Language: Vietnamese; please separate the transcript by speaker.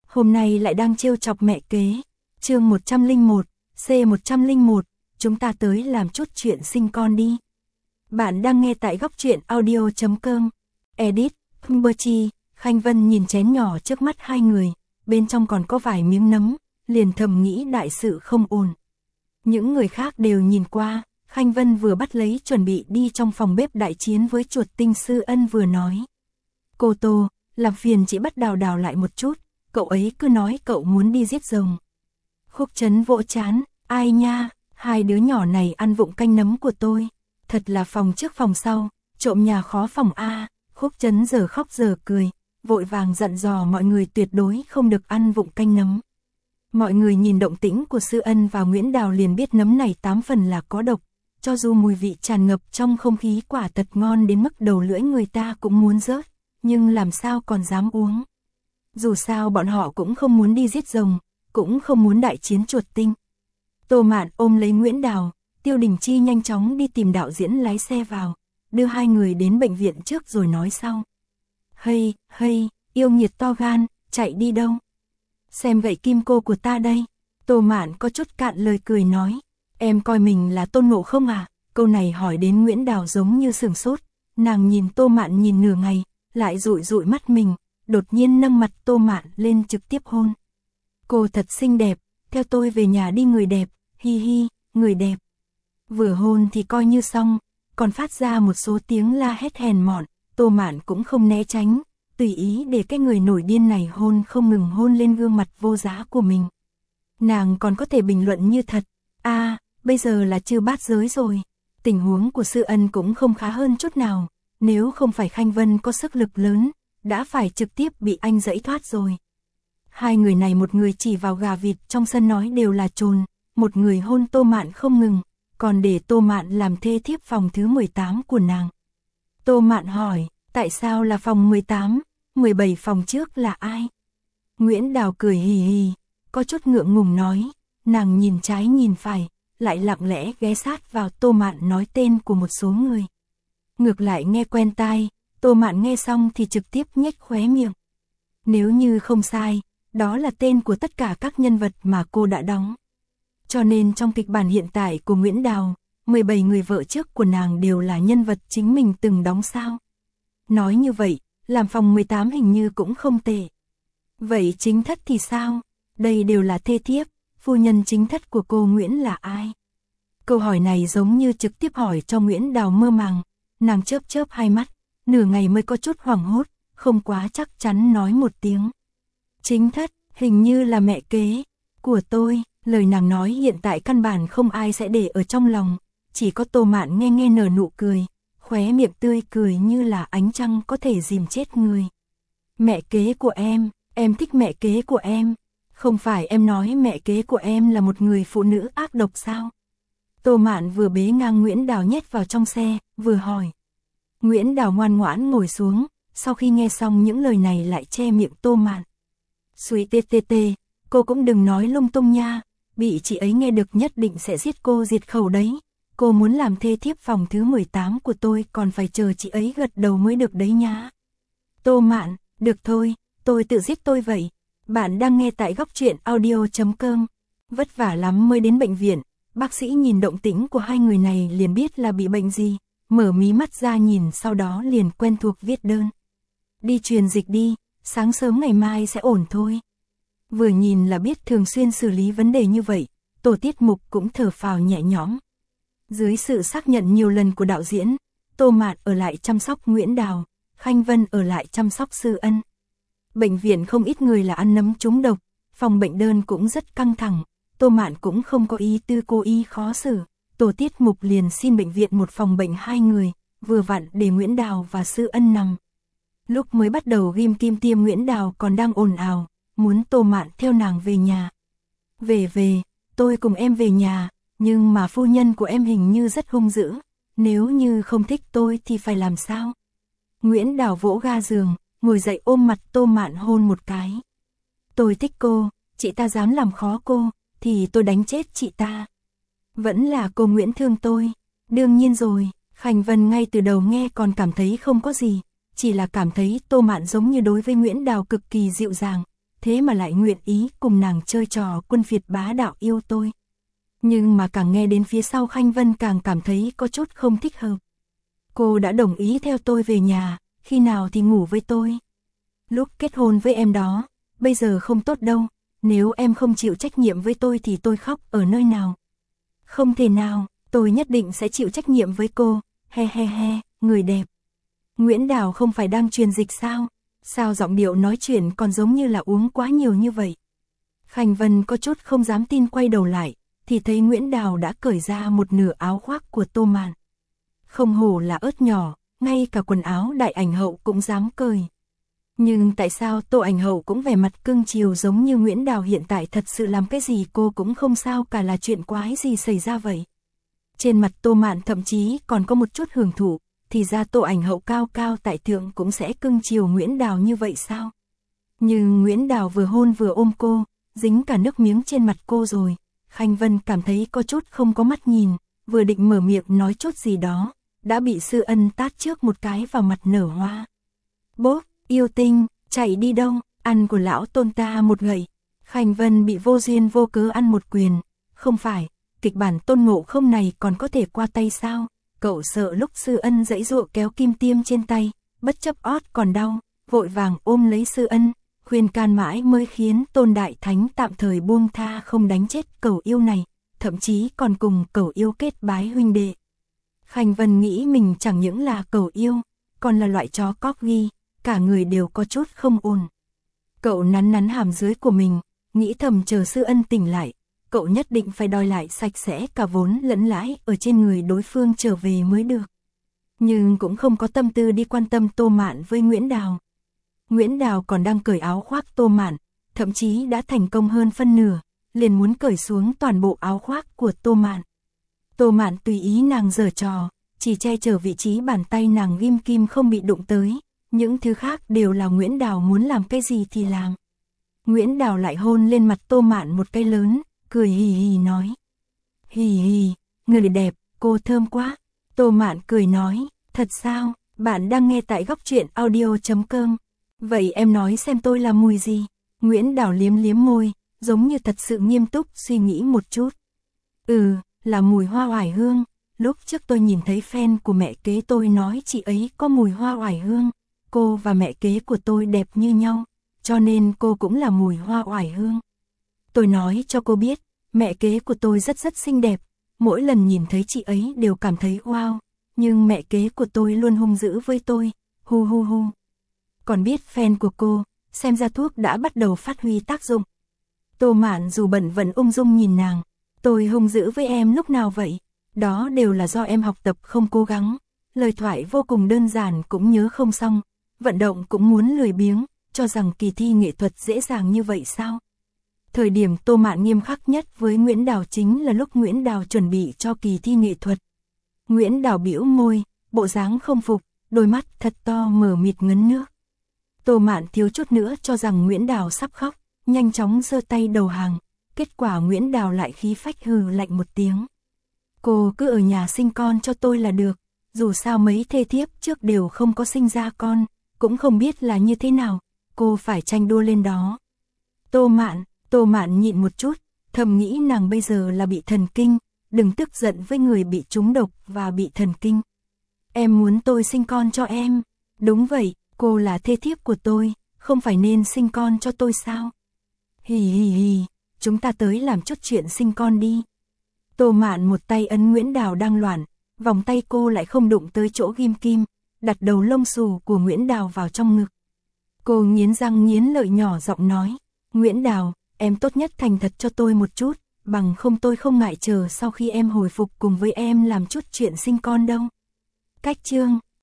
Speaker 1: hôm nay lại đang trêu chọc mẹ kế. Chương 101, C101, chúng ta tới làm chút chuyện sinh con đi. Bạn đang nghe tại góc truyện audio.com. Edit, Humberchi. Khanh Vân nhìn chén nhỏ trước mắt hai người, bên trong còn có vài miếng nấm, liền thầm nghĩ đại sự không ổn. Những người khác đều nhìn qua, Khanh Vân vừa bắt lấy chuẩn bị đi trong phòng bếp đại chiến với chuột tinh Sư Ân vừa nói. Cô Tô, làm phiền chị bắt Đào Đào lại một chút, cậu ấy cứ nói cậu muốn đi giết rồng. Khúc Trấn vỗ chán, ai nha, hai đứa nhỏ này ăn vụng canh nấm của tôi, thật là phòng trước phòng sau, trộm nhà khó phòng a. Khúc Trấn giờ khóc giờ cười, vội vàng dặn dò mọi người tuyệt đối không được ăn vụng canh nấm. Mọi người nhìn động tĩnh của Sư Ân và Nguyễn Đào liền biết nấm này 8 phần là có độc, cho dù mùi vị tràn ngập trong không khí quả thật ngon đến mức đầu lưỡi người ta cũng muốn rớt, nhưng làm sao còn dám uống. Dù sao bọn họ cũng không muốn đi giết rồng, cũng không muốn đại chiến chuột tinh. Tô Mạn ôm lấy Nguyễn Đào, Tiêu Đình Chi nhanh chóng đi tìm đạo diễn lái xe vào, đưa hai người đến bệnh viện trước rồi nói sau. Hây, yêu nghiệt to gan, chạy đi đâu? Xem gậy kim cô của ta đây. Tô Mạn có chút cạn lời cười nói, em coi mình là Tôn Ngộ Không à? Câu này hỏi đến Nguyễn Đào giống như sửng sốt, nàng nhìn Tô Mạn nhìn nửa ngày, lại dụi dụi mắt mình, đột nhiên nâng mặt Tô Mạn lên trực tiếp hôn. Cô thật xinh đẹp, theo tôi về nhà đi người đẹp, hi hi, người đẹp. Vừa hôn thì coi như xong, còn phát ra một số tiếng la hét hèn mọn, Tô Mạn cũng không né tránh, tùy ý để cái người nổi điên này hôn không ngừng hôn lên gương mặt vô giá của mình. Nàng còn có thể bình luận như thật, bây giờ là chư bát giới rồi. Tình huống của Sư Ân cũng không khá hơn chút nào, nếu không phải Khanh Vân có sức lực lớn, đã phải trực tiếp bị anh dẫy thoát rồi. Hai người này một người chỉ vào gà vịt trong sân nói đều là trồn, một người hôn Tô Mạn không ngừng, còn để Tô Mạn làm thê thiếp phòng thứ 18 của nàng. Tô Mạn hỏi, tại sao là phòng 18, 17 phòng trước là ai? Nguyễn Đào cười hì hì, có chút ngượng ngùng nói, nàng nhìn trái nhìn phải, lại lặng lẽ ghé sát vào Tô Mạn nói tên của một số người. Ngược lại nghe quen tai, Tô Mạn nghe xong thì trực tiếp nhếch khóe miệng. Nếu như không sai, đó là tên của tất cả các nhân vật mà cô đã đóng. Cho nên trong kịch bản hiện tại của Nguyễn Đào, 17 người vợ trước của nàng đều là nhân vật chính mình từng đóng sao. Nói như vậy, làm phòng 18 hình như cũng không tệ. Vậy chính thất thì sao? Đây đều là thê thiếp, phu nhân chính thất của cô Nguyễn là ai? Câu hỏi này giống như trực tiếp hỏi cho Nguyễn Đào mơ màng, nàng chớp chớp hai mắt, nửa ngày mới có chút hoảng hốt, không quá chắc chắn nói một tiếng. Chính thất, hình như là mẹ kế của tôi. Lời nàng nói hiện tại căn bản không ai sẽ để ở trong lòng, chỉ có Tô Mạn nghe nở nụ cười, khóe miệng tươi cười như là ánh trăng có thể dìm chết người. Mẹ kế của em thích mẹ kế của em, không phải em nói mẹ kế của em là một người phụ nữ ác độc sao? Tô Mạn vừa bế ngang Nguyễn Đào nhét vào trong xe, vừa hỏi. Nguyễn Đào ngoan ngoãn ngồi xuống, sau khi nghe xong những lời này lại che miệng Tô Mạn. Suy tê, cô cũng đừng nói lung tung nha. Bị chị ấy nghe được nhất định sẽ giết cô diệt khẩu đấy. Cô muốn làm thê thiếp phòng thứ 18 của tôi còn phải chờ chị ấy gật đầu mới được đấy nhá. Tô Mạn, được thôi, tôi tự giết tôi vậy. Bạn đang nghe tại góc truyện audio.com. Vất vả lắm mới đến bệnh viện, bác sĩ nhìn động tĩnh của hai người này liền biết là bị bệnh gì, mở mí mắt ra nhìn sau đó liền quen thuộc viết đơn. Đi truyền dịch đi, sáng sớm ngày mai sẽ ổn thôi. Vừa nhìn là biết thường xuyên xử lý vấn đề như vậy, tổ tiết mục cũng thở phào nhẹ nhõm. Dưới sự xác nhận nhiều lần của đạo diễn, Tô Mạn ở lại chăm sóc Nguyễn Đào, Khanh Vân ở lại chăm sóc Sư Ân. Bệnh viện không ít người là ăn nấm trúng độc, phòng bệnh đơn cũng rất căng thẳng, Tô Mạn cũng không có ý tư cô y khó xử, tổ tiết mục liền xin bệnh viện một phòng bệnh 2 người, vừa vặn để Nguyễn Đào và Sư Ân nằm. Lúc mới bắt đầu ghim kim tiêm Nguyễn Đào còn đang ồn ào, muốn Tô Mạn theo nàng về nhà. Về, tôi cùng em về nhà, nhưng mà phu nhân của em hình như rất hung dữ, nếu như không thích tôi thì phải làm sao? Nguyễn Đào vỗ ga giường, ngồi dậy ôm mặt Tô Mạn hôn một cái. Tôi thích cô, chị ta dám làm khó cô, thì tôi đánh chết chị ta. Vẫn là cô Nguyễn thương tôi. Đương nhiên rồi, Khanh Vân ngay từ đầu nghe còn cảm thấy không có gì, chỉ là cảm thấy Tô Mạn giống như đối với Nguyễn Đào cực kỳ dịu dàng, thế mà lại nguyện ý cùng nàng chơi trò quân phiệt bá đạo yêu tôi. Nhưng mà càng nghe đến phía sau Khanh Vân càng cảm thấy có chút không thích hợp. Cô đã đồng ý theo tôi về nhà, khi nào thì ngủ với tôi. Lúc kết hôn với em đó, bây giờ không tốt đâu, nếu em không chịu trách nhiệm với tôi thì tôi khóc ở nơi nào. Không thể nào, tôi nhất định sẽ chịu trách nhiệm với cô, he, người đẹp. Nguyễn Đào không phải đang truyền dịch sao? Sao giọng điệu nói chuyện còn giống như là uống quá nhiều như vậy? Khanh Vân có chút không dám tin quay đầu lại, thì thấy Nguyễn Đào đã cởi ra một nửa áo khoác của Tô Mạn. Không hổ là ớt nhỏ, ngay cả quần áo đại ảnh hậu cũng dám cởi. Nhưng tại sao Tô ảnh hậu cũng vẻ mặt cưng chiều giống như Nguyễn Đào hiện tại thật sự làm cái gì cô cũng không sao cả, là chuyện quái gì xảy ra vậy? Trên mặt Tô Mạn thậm chí còn có một chút hưởng thụ, thì ra Tô ảnh hậu cao cao tại thượng cũng sẽ cưng chiều Nguyễn Đào như vậy sao? Nhưng Nguyễn Đào vừa hôn vừa ôm cô, dính cả nước miếng trên mặt cô rồi. Khanh Vân cảm thấy có chút không có mắt nhìn, vừa định mở miệng nói chút gì đó, đã bị Sư Ân tát trước một cái vào mặt nở hoa. Bốp, yêu tinh, chạy đi đâu, ăn của lão Tôn ta một gậy. Khanh Vân bị vô duyên vô cớ ăn một quyền. Không phải, kịch bản Tôn Ngộ Không này còn có thể qua tay sao? Cậu sợ lúc Sư Ân giãy giụa kéo kim tiêm trên tay, bất chấp ót còn đau, vội vàng ôm lấy Sư Ân, khuyên can mãi mới khiến Tôn Đại Thánh tạm thời buông tha không đánh chết cẩu yêu này, thậm chí còn cùng cẩu yêu kết bái huynh đệ. Khanh Vân nghĩ mình chẳng những là cẩu yêu, còn là loại chó corgi, cả người đều có chút không ổn. Cậu nắn hàm dưới của mình, nghĩ thầm chờ Sư Ân tỉnh lại, cậu nhất định phải đòi lại sạch sẽ cả vốn lẫn lãi ở trên người đối phương trở về mới được. Nhưng cũng không có tâm tư đi quan tâm Tô Mạn với Nguyễn Đào. Nguyễn Đào còn đang cởi áo khoác Tô Mạn, thậm chí đã thành công hơn phân nửa, liền muốn cởi xuống toàn bộ áo khoác của Tô Mạn. Tô Mạn tùy ý nàng giở trò, chỉ che chở vị trí bàn tay nàng ghim kim không bị đụng tới, những thứ khác đều là Nguyễn Đào muốn làm cái gì thì làm. Nguyễn Đào lại hôn lên mặt Tô Mạn một cái lớn, cười hì hì nói. Hì, người đẹp, cô thơm quá. Tô Mạn cười nói, thật sao, bạn đang nghe tại góc truyện audio.com. Vậy em nói xem tôi là mùi gì? Nguyễn Đào liếm môi, giống như thật sự nghiêm túc suy nghĩ một chút. Là mùi hoa oải hương. Lúc trước tôi nhìn thấy fan của mẹ kế tôi nói chị ấy có mùi hoa oải hương. Cô và mẹ kế của tôi đẹp như nhau, cho nên cô cũng là mùi hoa oải hương. Tôi nói cho cô biết, mẹ kế của tôi rất xinh đẹp, mỗi lần nhìn thấy chị ấy đều cảm thấy wow, nhưng mẹ kế của tôi luôn hung dữ với tôi, hu. Còn biết fan của cô, xem ra thuốc đã bắt đầu phát huy tác dụng. Tô Mạn dù bận vẫn ung dung nhìn nàng, tôi hung dữ với em lúc nào vậy? Đó đều là do em học tập không cố gắng, lời thoại vô cùng đơn giản cũng nhớ không xong, vận động cũng muốn lười biếng, cho rằng kỳ thi nghệ thuật dễ dàng như vậy sao? Thời điểm Tô Mạn nghiêm khắc nhất với Nguyễn Đào chính là lúc Nguyễn Đào chuẩn bị cho kỳ thi nghệ thuật. Nguyễn Đào bĩu môi, bộ dáng không phục, đôi mắt thật to mờ mịt ngấn nước. Tô Mạn thiếu chút nữa cho rằng Nguyễn Đào sắp khóc, nhanh chóng giơ tay đầu hàng, kết quả Nguyễn Đào lại khí phách hừ lạnh một tiếng. Cô cứ ở nhà sinh con cho tôi là được, dù sao mấy thê thiếp trước đều không có sinh ra con, cũng không biết là như thế nào, cô phải tranh đua lên đó. Tô Mạn nhịn một chút, thầm nghĩ nàng bây giờ là bị thần kinh, đừng tức giận với người bị trúng độc và bị thần kinh. Em muốn tôi sinh con cho em? Đúng vậy, cô là thê thiếp của tôi, không phải nên sinh con cho tôi sao? Hì, chúng ta tới làm chút chuyện sinh con đi. Tô Mạn một tay ấn Nguyễn Đào đang loạn, vòng tay cô lại không đụng tới chỗ ghim kim, đặt đầu lông xù của Nguyễn Đào vào trong ngực. Cô nghiến răng nghiến lợi nhỏ giọng nói, Nguyễn Đào, em tốt nhất thành thật cho tôi một chút, bằng không tôi không ngại chờ sau khi em hồi phục cùng với em làm chút chuyện sinh con đâu. Cách chương